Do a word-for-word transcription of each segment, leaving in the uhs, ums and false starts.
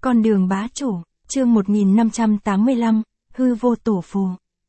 Con đường bá chủ, chương một nghìn năm trăm tám mươi lăm, hư vô tổ phù.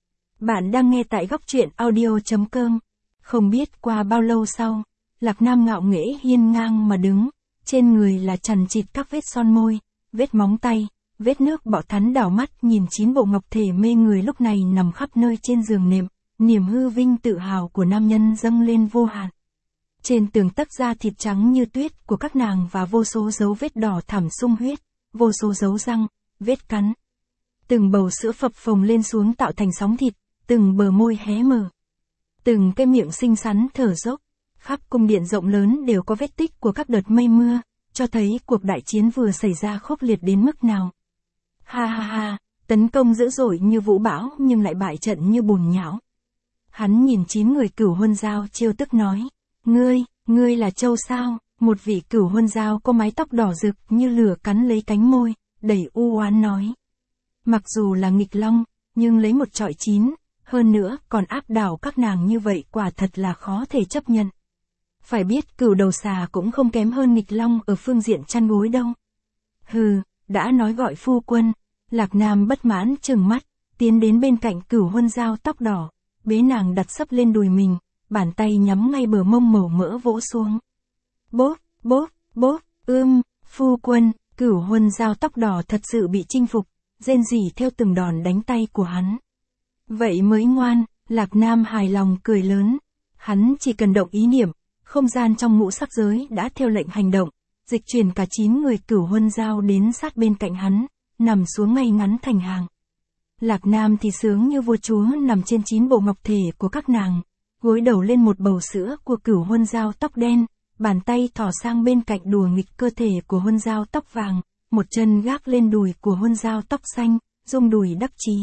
Bạn đang nghe tại góc truyện audio chấm com. Không biết qua bao lâu sau, Lạc Nam ngạo nghễ hiên ngang mà đứng, trên người là chằng chịt các vết son môi, vết móng tay, vết nước bọ thắn đảo mắt nhìn chín bộ ngọc thể mê người lúc này nằm khắp nơi trên giường nệm, niềm hư vinh tự hào của nam nhân dâng lên vô hạn. Trên tường tấc da thịt trắng như tuyết của các nàng và vô số dấu vết đỏ thẳm sung huyết, vô số dấu răng, vết cắn. Từng bầu sữa phập phồng lên xuống tạo thành sóng thịt, từng bờ môi hé mở. Từng cái miệng xinh xắn thở dốc, khắp cung điện rộng lớn đều có vết tích của các đợt mây mưa, cho thấy cuộc đại chiến vừa xảy ra khốc liệt đến mức nào. Ha ha ha, tấn công dữ dội như vũ bão nhưng lại bại trận như bùn nhão. Hắn nhìn chín người cửu huân giao trêu tức nói, ngươi, ngươi là Châu sao? Một vị cửu huân giao có mái tóc đỏ rực như lửa cắn lấy cánh môi, đầy u oán nói. Mặc dù là nghịch long, nhưng lấy một trọi chín, hơn nữa còn áp đảo các nàng như vậy quả thật là khó thể chấp nhận. Phải biết cửu đầu xà cũng không kém hơn nghịch long ở phương diện chăn gối đâu. Hừ, đã nói gọi phu quân, Lạc Nam bất mãn trừng mắt, tiến đến bên cạnh cửu huân giao tóc đỏ, bế nàng đặt sấp lên đùi mình, bàn tay nhắm ngay bờ mông màu mỡ vỗ xuống. Bốp, bốp, bốp, ưm, phu quân, cửu huân giao tóc đỏ thật sự bị chinh phục, rên rỉ theo từng đòn đánh tay của hắn. Vậy mới ngoan, Lạc Nam hài lòng cười lớn. Hắn chỉ cần động ý niệm, không gian trong ngũ sắc giới đã theo lệnh hành động, dịch chuyển cả chín người cửu huân giao đến sát bên cạnh hắn, nằm xuống ngay ngắn thành hàng. Lạc Nam thì sướng như vua chúa nằm trên chín bộ ngọc thể của các nàng, gối đầu lên một bầu sữa của cửu huân giao tóc đen, bàn tay thò sang bên cạnh đùa nghịch cơ thể của huân giao tóc vàng, một chân gác lên đùi của huân giao tóc xanh, rung đùi đắc chí.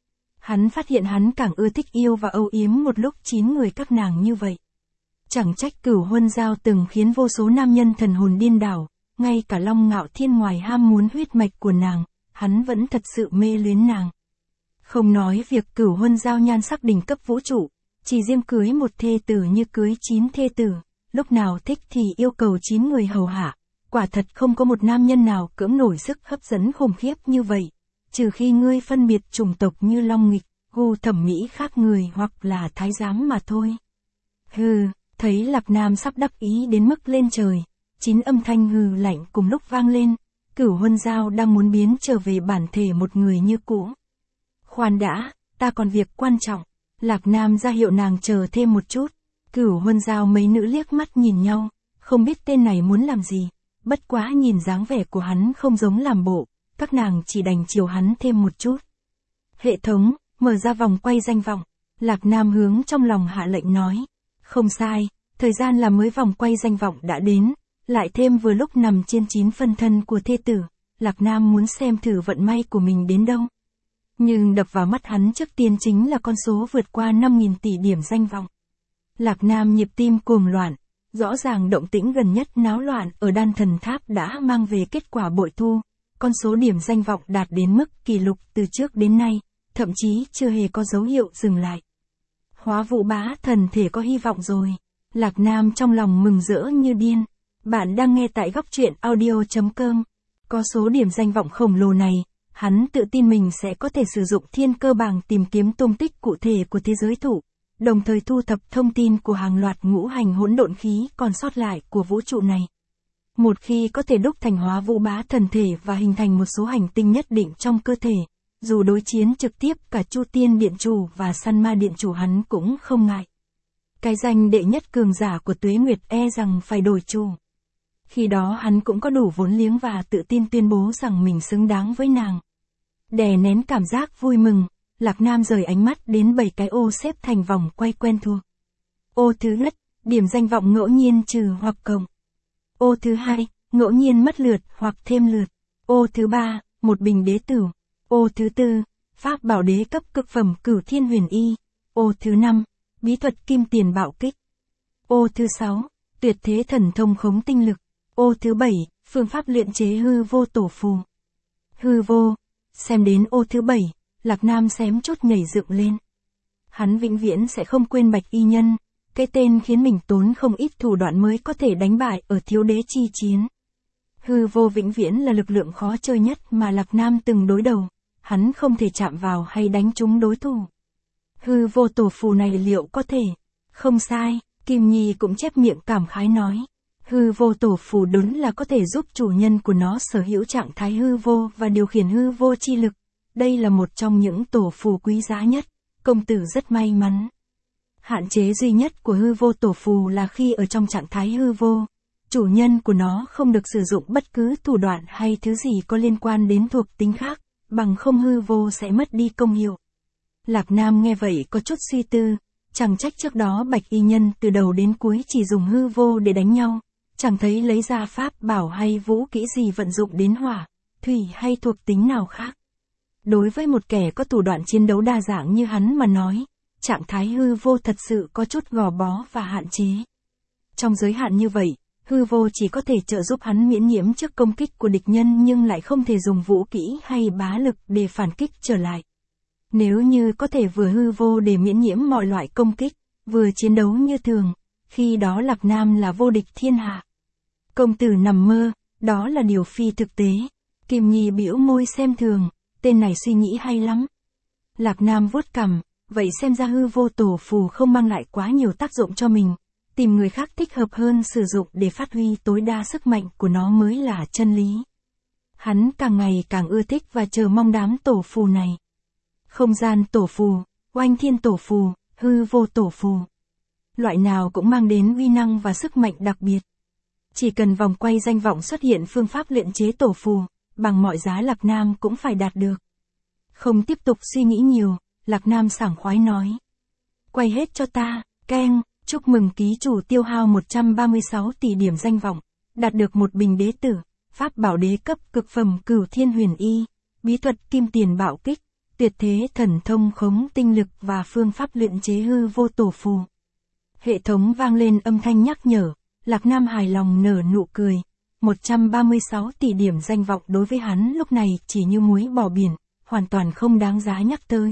Hắn phát hiện hắn càng ưa thích yêu và âu yếm một lúc chín người các nàng như vậy. Chẳng trách cửu huân giao từng khiến vô số nam nhân thần hồn điên đảo, ngay cả Long Ngạo Thiên ngoài ham muốn huyết mạch của nàng, hắn vẫn thật sự mê luyến nàng. Không nói việc cửu huân giao nhan sắc đỉnh cấp vũ trụ, chỉ riêng cưới một thê tử như cưới chín thê tử, lúc nào thích thì yêu cầu chín người hầu hạ, quả thật không có một nam nhân nào cưỡng nổi sức hấp dẫn khủng khiếp như vậy, trừ khi ngươi phân biệt chủng tộc như Long Nghịch, gu thẩm mỹ khác người hoặc là thái giám mà thôi. Hừ, thấy Lạc Nam sắp đắc ý đến mức lên trời, chín âm thanh hừ lạnh cùng lúc vang lên, cửu huân giao đang muốn biến trở về bản thể một người như cũ. Khoan đã, ta còn việc quan trọng. Lạc Nam ra hiệu nàng chờ thêm một chút. Cửu huân giao mấy nữ liếc mắt nhìn nhau, không biết tên này muốn làm gì, bất quá nhìn dáng vẻ của hắn không giống làm bộ, các nàng chỉ đành chiều hắn thêm một chút. Hệ thống, mở ra vòng quay danh vọng. Lạc Nam hướng trong lòng hạ lệnh nói. Không sai, thời gian làm mới vòng quay danh vọng đã đến, lại thêm vừa lúc nằm trên chín phân thân của thê tử, Lạc Nam muốn xem thử vận may của mình đến đâu. Nhưng đập vào mắt hắn trước tiên chính là con số vượt qua năm nghìn tỷ điểm danh vọng. Lạc Nam nhịp tim cuồng loạn, rõ ràng động tĩnh gần nhất náo loạn ở Đan Thần Tháp đã mang về kết quả bội thu, con số điểm danh vọng đạt đến mức kỷ lục từ trước đến nay, thậm chí chưa hề có dấu hiệu dừng lại. Hóa Vũ Bá Thần thể có hy vọng rồi, Lạc Nam trong lòng mừng rỡ như điên. Bạn đang nghe tại góc truyện audio chấm com. Có số điểm danh vọng khổng lồ này, hắn tự tin mình sẽ có thể sử dụng thiên cơ bảng tìm kiếm tung tích cụ thể của thế giới thủ, đồng thời thu thập thông tin của hàng loạt ngũ hành hỗn độn khí còn sót lại của vũ trụ này. Một khi có thể đúc thành Hóa Vũ Bá Thần thể và hình thành một số hành tinh nhất định trong cơ thể, dù đối chiến trực tiếp cả Chu Tiên Điện Chủ và Săn Ma Điện Chủ hắn cũng không ngại. Cái danh đệ nhất cường giả của Tuế Nguyệt e rằng phải đổi chủ. Khi đó hắn cũng có đủ vốn liếng và tự tin tuyên bố rằng mình xứng đáng với nàng. Đè nén cảm giác vui mừng, Lạc Nam rời ánh mắt đến bảy cái ô xếp thành vòng quay quen thuộc. Ô thứ nhất, điểm danh vọng ngẫu nhiên trừ hoặc cộng. Ô thứ hai, ngẫu nhiên mất lượt hoặc thêm lượt. Ô thứ ba, một bình đế tử. Ô thứ tư, pháp bảo đế cấp cực phẩm Cửu Thiên Huyền Y. Ô thứ năm, bí thuật kim tiền bạo kích. Ô thứ sáu, tuyệt thế thần thông khống tinh lực. Ô thứ bảy, phương pháp luyện chế hư vô tổ phù. Hư vô, xem đến ô thứ bảy, Lạc Nam xém chút nhảy dựng lên. Hắn vĩnh viễn sẽ không quên Bạch Y Nhân, cái tên khiến mình tốn không ít thủ đoạn mới có thể đánh bại ở thiếu đế chi chiến. Hư vô vĩnh viễn là lực lượng khó chơi nhất mà Lạc Nam từng đối đầu, hắn không thể chạm vào hay đánh trúng đối thủ. Hư vô tổ phù này liệu có thể? Không sai, Kim Nhi cũng chép miệng cảm khái nói. Hư vô tổ phù đúng là có thể giúp chủ nhân của nó sở hữu trạng thái hư vô và điều khiển hư vô chi lực. Đây là một trong những tổ phù quý giá nhất, công tử rất may mắn. Hạn chế duy nhất của hư vô tổ phù là khi ở trong trạng thái hư vô, chủ nhân của nó không được sử dụng bất cứ thủ đoạn hay thứ gì có liên quan đến thuộc tính khác, bằng không hư vô sẽ mất đi công hiệu. Lạc Nam nghe vậy có chút suy tư, chẳng trách trước đó Bạch Y Nhân từ đầu đến cuối chỉ dùng hư vô để đánh nhau, chẳng thấy lấy ra pháp bảo hay vũ kỹ gì vận dụng đến hỏa, thủy hay thuộc tính nào khác. Đối với một kẻ có thủ đoạn chiến đấu đa dạng như hắn mà nói, trạng thái hư vô thật sự có chút gò bó và hạn chế. Trong giới hạn như vậy, hư vô chỉ có thể trợ giúp hắn miễn nhiễm trước công kích của địch nhân nhưng lại không thể dùng vũ kỹ hay bá lực để phản kích trở lại. Nếu như có thể vừa hư vô để miễn nhiễm mọi loại công kích, vừa chiến đấu như thường, khi đó Lạc Nam là vô địch thiên hạ. Công tử nằm mơ, đó là điều phi thực tế. Kim Nhi bĩu môi xem thường, tên này suy nghĩ hay lắm. Lạc Nam vuốt cằm, vậy xem ra hư vô tổ phù không mang lại quá nhiều tác dụng cho mình, tìm người khác thích hợp hơn sử dụng để phát huy tối đa sức mạnh của nó mới là chân lý. Hắn càng ngày càng ưa thích và chờ mong đám tổ phù này. Không gian tổ phù, oanh thiên tổ phù, hư vô tổ phù. Loại nào cũng mang đến uy năng và sức mạnh đặc biệt. Chỉ cần vòng quay danh vọng xuất hiện phương pháp luyện chế tổ phù, bằng mọi giá Lạc Nam cũng phải đạt được. Không tiếp tục suy nghĩ nhiều, Lạc Nam sảng khoái nói. Quay hết cho ta, keng, chúc mừng ký chủ tiêu hao một trăm ba mươi sáu tỷ điểm danh vọng, đạt được một bình đế tử, pháp bảo đế cấp cực phẩm Cửu Thiên Huyền Y, bí thuật kim tiền bạo kích, tuyệt thế thần thông khống tinh lực và phương pháp luyện chế hư vô tổ phù. Hệ thống vang lên âm thanh nhắc nhở, Lạc Nam hài lòng nở nụ cười. một trăm ba mươi sáu tỷ điểm danh vọng đối với hắn lúc này chỉ như muối bỏ biển, hoàn toàn không đáng giá nhắc tới.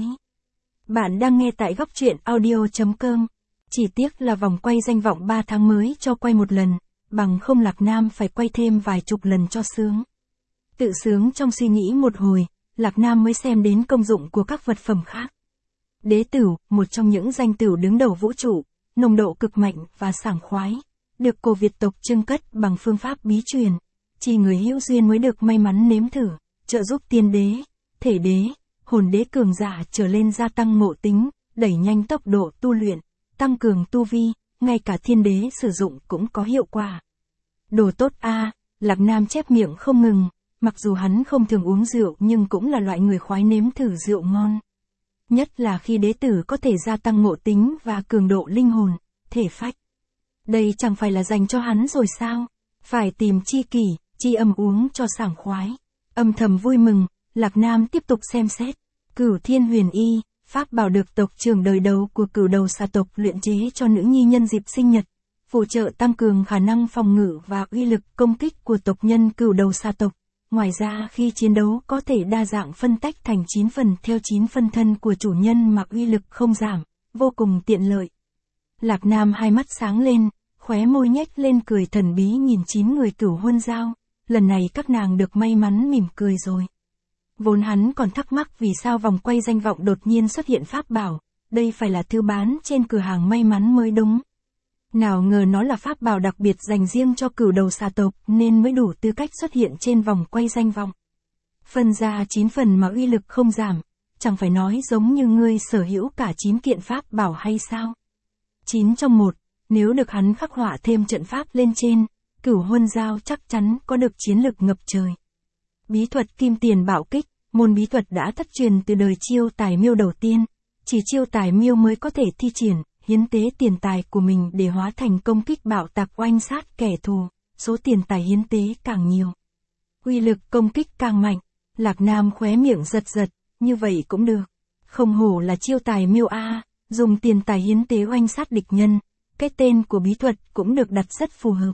Bạn đang nghe tại góc truyện audio chấm com. Chỉ tiếc là vòng quay danh vọng ba tháng mới cho quay một lần, bằng không Lạc Nam phải quay thêm vài chục lần cho sướng. Tự sướng trong suy nghĩ một hồi, Lạc Nam mới xem đến công dụng của các vật phẩm khác. Đế tửu, một trong những danh tửu đứng đầu vũ trụ, nồng độ cực mạnh và sảng khoái, được cổ Việt tộc trưng cất bằng phương pháp bí truyền, chỉ người hữu duyên mới được may mắn nếm thử, trợ giúp tiên đế, thể đế, hồn đế cường giả trở lên gia tăng ngộ tính, đẩy nhanh tốc độ tu luyện, tăng cường tu vi, ngay cả thiên đế sử dụng cũng có hiệu quả. Đồ tốt a, Lạc Nam chép miệng không ngừng, mặc dù hắn không thường uống rượu nhưng cũng là loại người khoái nếm thử rượu ngon. Nhất là khi đế tử có thể gia tăng ngộ tính và cường độ linh hồn, thể phách. Đây chẳng phải là dành cho hắn rồi sao? Phải tìm chi kỷ, chi âm uống cho sảng khoái. Âm thầm vui mừng, Lạc Nam tiếp tục xem xét. Cửu Thiên Huyền Y, pháp bảo được tộc trưởng đời đầu của cửu đầu xà tộc luyện chế cho nữ nhi nhân dịp sinh nhật, phụ trợ tăng cường khả năng phòng ngự và uy lực công kích của tộc nhân cửu đầu xà tộc. Ngoài ra khi chiến đấu có thể đa dạng phân tách thành chín phần theo chín phân thân của chủ nhân mà uy lực không giảm, vô cùng tiện lợi. Lạc Nam hai mắt sáng lên, khóe môi nhếch lên cười thần bí nhìn chín người cửu huân giao, lần này các nàng được may mắn mỉm cười rồi. Vốn hắn còn thắc mắc vì sao vòng quay danh vọng đột nhiên xuất hiện pháp bảo, đây phải là thứ bán trên cửa hàng may mắn mới đúng. Nào ngờ nó là pháp bảo đặc biệt dành riêng cho cửu đầu xà tộc nên mới đủ tư cách xuất hiện trên vòng quay danh vọng. Phân ra chín phần mà uy lực không giảm, chẳng phải nói giống như ngươi sở hữu cả chín kiện pháp bảo hay sao? chín trong một, nếu được hắn khắc họa thêm trận pháp lên trên, cửu huân giao chắc chắn có được chiến lực ngập trời. Bí thuật kim tiền bạo kích, môn bí thuật đã thất truyền từ đời chiêu tài miêu đầu tiên, chỉ chiêu tài miêu mới có thể thi triển, hiến tế tiền tài của mình để hóa thành công kích bạo tạc oanh sát kẻ thù, số tiền tài hiến tế càng nhiều, uy lực công kích càng mạnh. Lạc Nam khóe miệng giật giật, như vậy cũng được. Không hổ là chiêu tài miêu a, dùng tiền tài hiến tế oanh sát địch nhân, cái tên của bí thuật cũng được đặt rất phù hợp.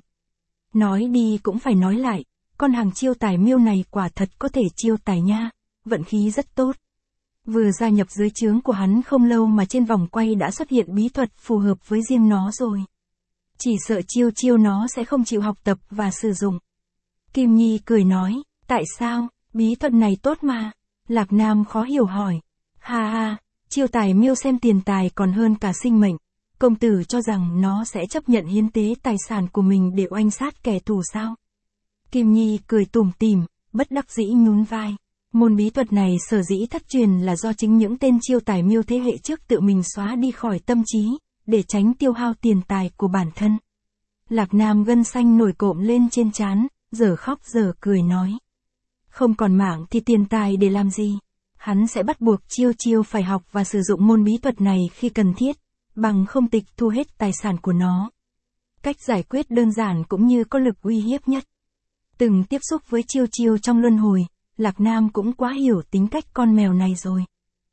Nói đi cũng phải nói lại, con hàng chiêu tài miêu này quả thật có thể chiêu tài nha, vận khí rất tốt. Vừa gia nhập dưới trướng của hắn không lâu mà trên vòng quay đã xuất hiện bí thuật phù hợp với riêng nó rồi. Chỉ sợ chiêu chiêu nó sẽ không chịu học tập và sử dụng. Kim Nhi cười nói, tại sao, bí thuật này tốt mà. Lạc Nam khó hiểu hỏi. Ha ha, chiêu tài miêu xem tiền tài còn hơn cả sinh mệnh. Công tử cho rằng nó sẽ chấp nhận hiến tế tài sản của mình để oanh sát kẻ thù sao? Kim Nhi cười tủm tỉm, bất đắc dĩ nhún vai. Môn bí thuật này sở dĩ thất truyền là do chính những tên chiêu tài miêu thế hệ trước tự mình xóa đi khỏi tâm trí, để tránh tiêu hao tiền tài của bản thân. Lạc Nam gân xanh nổi cộm lên trên trán, giờ khóc giờ cười nói. Không còn mạng thì tiền tài để làm gì? Hắn sẽ bắt buộc Chiêu Chiêu phải học và sử dụng môn bí thuật này khi cần thiết, bằng không tịch thu hết tài sản của nó. Cách giải quyết đơn giản cũng như có lực uy hiếp nhất. Từng tiếp xúc với Chiêu Chiêu trong luân hồi, Lạc Nam cũng quá hiểu tính cách con mèo này rồi.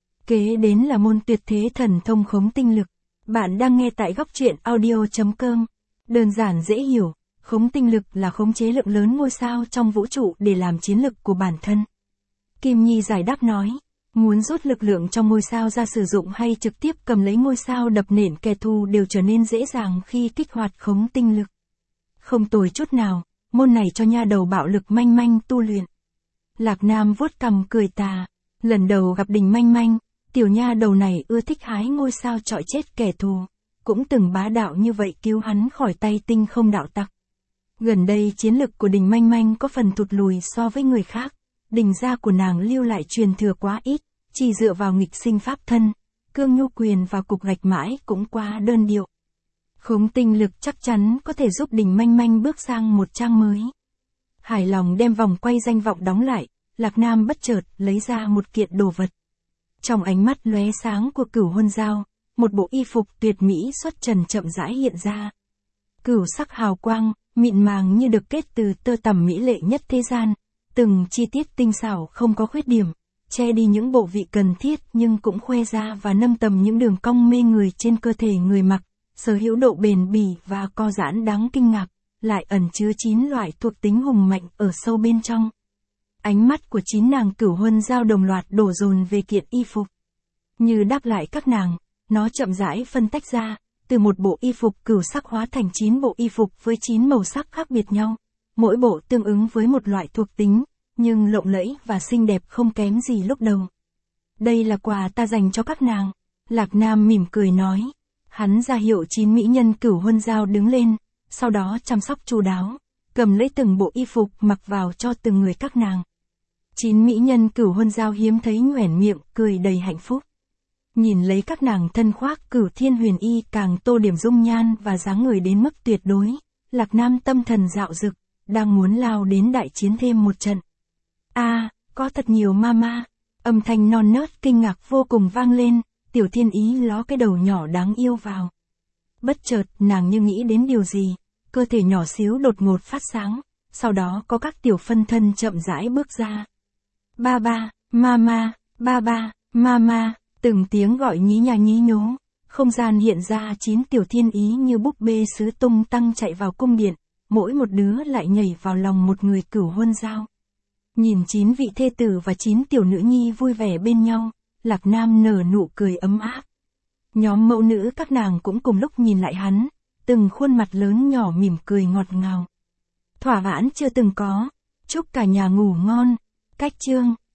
Kế đến là môn tuyệt thế thần thông khống tinh lực. Bạn đang nghe tại góc truyện audio chấm com. Đơn giản dễ hiểu, khống tinh lực là khống chế lượng lớn ngôi sao trong vũ trụ để làm chiến lực của bản thân. Kim Nhi giải đáp nói, muốn rút lực lượng trong ngôi sao ra sử dụng hay trực tiếp cầm lấy ngôi sao đập nện kẻ thù đều trở nên dễ dàng khi kích hoạt khống tinh lực. Không tồi chút nào, môn này cho nha đầu bạo lực manh manh tu luyện. Lạc Nam vuốt cằm cười tà, lần đầu gặp Đình Manh Manh, tiểu nha đầu này ưa thích hái ngôi sao chọi chết kẻ thù, cũng từng bá đạo như vậy cứu hắn khỏi tay tinh không đạo tặc. Gần đây chiến lực của Đình Manh Manh có phần thụt lùi so với người khác, Đình gia của nàng lưu lại truyền thừa quá ít, chỉ dựa vào nghịch sinh pháp thân, cương nhu quyền và cục gạch mãi cũng quá đơn điệu. Khống tinh lực chắc chắn có thể giúp Đình Manh Manh bước sang một trang mới. Hài lòng đem vòng quay danh vọng đóng lại, Lạc Nam bất chợt lấy ra một kiện đồ vật. Trong ánh mắt lóe sáng của Cửu Huân Dao, một bộ y phục tuyệt mỹ xuất trần chậm rãi hiện ra. Cửu sắc hào quang, mịn màng như được kết từ tơ tằm mỹ lệ nhất thế gian, từng chi tiết tinh xảo không có khuyết điểm, che đi những bộ vị cần thiết nhưng cũng khoe ra và nâng tầm những đường cong mê người trên cơ thể người mặc, sở hữu độ bền bỉ và co giãn đáng kinh ngạc, lại ẩn chứa chín loại thuộc tính hùng mạnh ở sâu bên trong. Ánh mắt của chín nàng Cửu Huân Dao đồng loạt đổ dồn về kiện y phục. Như đáp lại các nàng, nó chậm rãi phân tách ra, từ một bộ y phục cửu sắc hóa thành chín bộ y phục với chín màu sắc khác biệt nhau, mỗi bộ tương ứng với một loại thuộc tính, nhưng lộng lẫy và xinh đẹp không kém gì lúc đầu. Đây là quà ta dành cho các nàng, Lạc Nam mỉm cười nói. Hắn ra hiệu chín mỹ nhân Cửu Huân Dao đứng lên, sau đó chăm sóc chu đáo, cầm lấy từng bộ y phục mặc vào cho từng người các nàng. Chín mỹ nhân Cửu Huân Dao hiếm thấy nhoẻn miệng, cười đầy hạnh phúc. Nhìn lấy các nàng thân khoác Cửu Thiên Huyền Y càng tô điểm dung nhan và dáng người đến mức tuyệt đối, Lạc Nam tâm thần dạo dực, đang muốn lao đến đại chiến thêm một trận. A, à, có thật nhiều mama, âm thanh non nớt kinh ngạc vô cùng vang lên, Tiểu Thiên Ý ló cái đầu nhỏ đáng yêu vào. Bất chợt nàng như nghĩ đến điều gì, cơ thể nhỏ xíu đột ngột phát sáng, sau đó có các tiểu phân thân chậm rãi bước ra. Ba ba, mama, ba ba, mama, từng tiếng gọi nhí nha nhí nhố, không gian hiện ra chín tiểu thiên ý như búp bê sứ tung tăng chạy vào cung điện, mỗi một đứa lại nhảy vào lòng một người Cửu Huân Dao. Nhìn chín vị thê tử và chín tiểu nữ nhi vui vẻ bên nhau, Lạc Nam nở nụ cười ấm áp. Nhóm mẫu nữ các nàng cũng cùng lúc nhìn lại hắn, từng khuôn mặt lớn nhỏ mỉm cười ngọt ngào. Thỏa mãn chưa từng có, chúc cả nhà ngủ ngon. Cách chương